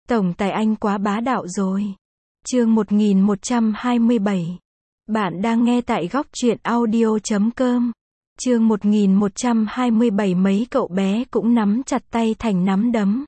Tổng tài anh quá bá đạo rồi. Chương 1127. Bạn đang nghe tại góc truyện audio.com. Chương 1127. Mấy cậu bé cũng nắm chặt tay thành nắm đấm.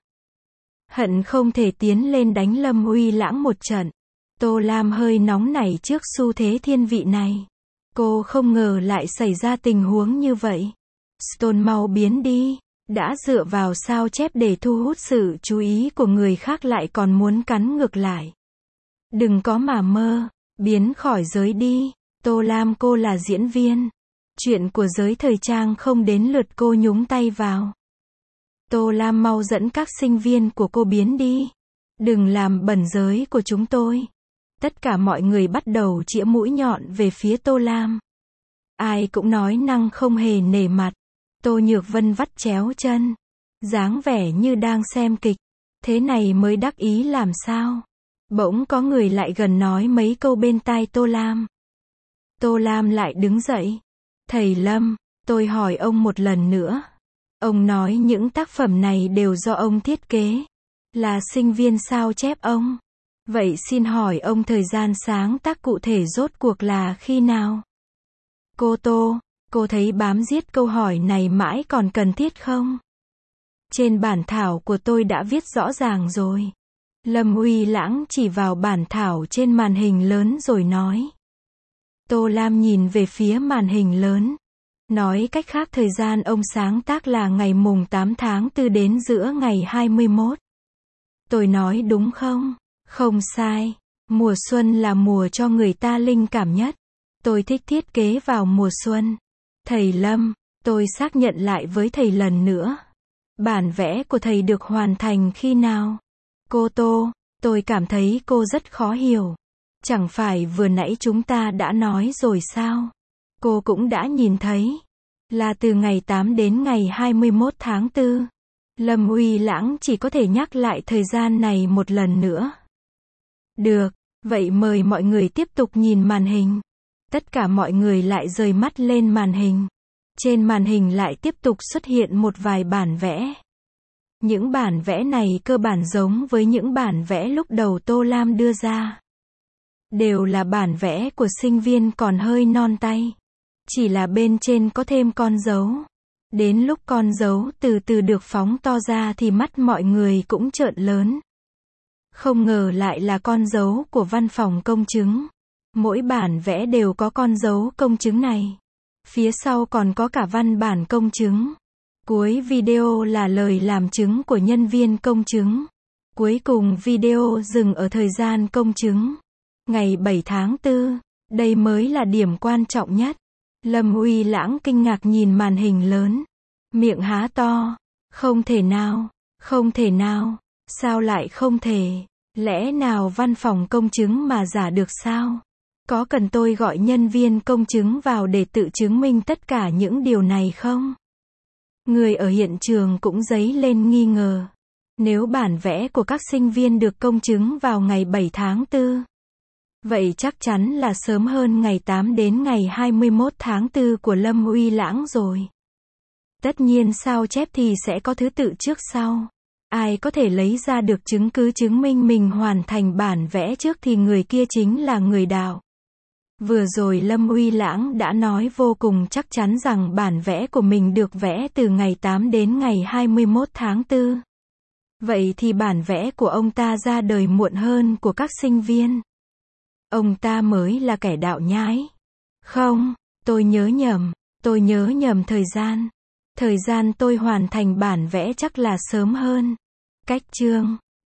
Hận không thể tiến lên đánh Lâm Uy Lãng một trận. Tô Lam hơi nóng nảy trước xu thế thiên vị này. Cô không ngờ lại xảy ra tình huống như vậy. Stone mau biến đi. Đã dựa vào sao chép để thu hút sự chú ý của người khác lại còn muốn cắn ngược lại. Đừng có mà mơ, biến khỏi giới đi. Tô Lam, cô là diễn viên. Chuyện của giới thời trang không đến lượt cô nhúng tay vào. Tô Lam mau dẫn các sinh viên của cô biến đi. Đừng làm bẩn giới của chúng tôi. Tất cả mọi người bắt đầu chĩa mũi nhọn về phía Tô Lam. Ai cũng nói năng không hề nể mặt. Tô Nhược Vân vắt chéo chân. Dáng vẻ như đang xem kịch. Thế này mới đắc ý làm sao. Bỗng có người lại gần nói mấy câu bên tai Tô Lam. Tô Lam lại đứng dậy. Thầy Lâm, tôi hỏi ông một lần nữa. Ông nói những tác phẩm này đều do ông thiết kế. Là sinh viên sao chép ông. Vậy xin hỏi ông thời gian sáng tác cụ thể rốt cuộc là khi nào? Cô Tô, cô thấy bám giết câu hỏi này mãi còn cần thiết không? Trên bản thảo của tôi đã viết rõ ràng rồi. Lâm Uy Lãng chỉ vào bản thảo trên màn hình lớn rồi nói. Tô Lam nhìn về phía màn hình lớn. Nói cách khác thời gian ông sáng tác là ngày mùng 8 tháng 4 đến giữa ngày 21. Tôi nói đúng không? Không sai. Mùa xuân là mùa cho người ta linh cảm nhất. Tôi thích thiết kế vào mùa xuân. Thầy Lâm, tôi xác nhận lại với thầy lần nữa. Bản vẽ của thầy được hoàn thành khi nào? Cô Tô, tôi cảm thấy cô rất khó hiểu. Chẳng phải vừa nãy chúng ta đã nói rồi sao? Cô cũng đã nhìn thấy. Là từ ngày 8 đến ngày 21 tháng 4. Lâm Uy Lãng chỉ có thể nhắc lại thời gian này một lần nữa. Được, vậy mời mọi người tiếp tục nhìn màn hình. Tất cả mọi người lại rời mắt lên màn hình. Trên màn hình lại tiếp tục xuất hiện một vài bản vẽ. Những bản vẽ này cơ bản giống với những bản vẽ lúc đầu Tô Lam đưa ra. Đều là bản vẽ của sinh viên còn hơi non tay. Chỉ là bên trên có thêm con dấu. Đến lúc con dấu từ từ được phóng to ra thì mắt mọi người cũng trợn lớn. Không ngờ lại là con dấu của văn phòng công chứng. Mỗi bản vẽ đều có con dấu công chứng này. Phía sau còn có cả văn bản công chứng. Cuối video là lời làm chứng của nhân viên công chứng. Cuối cùng video dừng ở thời gian công chứng. Ngày 7 tháng 4. Đây mới là điểm quan trọng nhất. Lâm Uy Lãng kinh ngạc nhìn màn hình lớn. Miệng há to. Không thể nào. Không thể nào. Sao lại không thể? Lẽ nào văn phòng công chứng mà giả được sao? Có cần tôi gọi nhân viên công chứng vào để tự chứng minh tất cả những điều này không? Người ở hiện trường cũng dấy lên nghi ngờ. Nếu bản vẽ của các sinh viên được công chứng vào ngày 7 tháng 4, vậy chắc chắn là sớm hơn ngày 8 đến ngày 21 tháng 4 của Lâm Uy Lãng rồi. Tất nhiên sao chép thì sẽ có thứ tự trước sau. Ai có thể lấy ra được chứng cứ chứng minh mình hoàn thành bản vẽ trước thì người kia chính là người đạo. Vừa rồi Lâm Uy Lãng đã nói vô cùng chắc chắn rằng bản vẽ của mình được vẽ từ ngày 8 đến ngày 21 tháng 4. Vậy thì bản vẽ của ông ta ra đời muộn hơn của các sinh viên. Ông ta mới là kẻ đạo nhái. Không, tôi nhớ nhầm thời gian. Thời gian tôi hoàn thành bản vẽ chắc là sớm hơn. Cách chương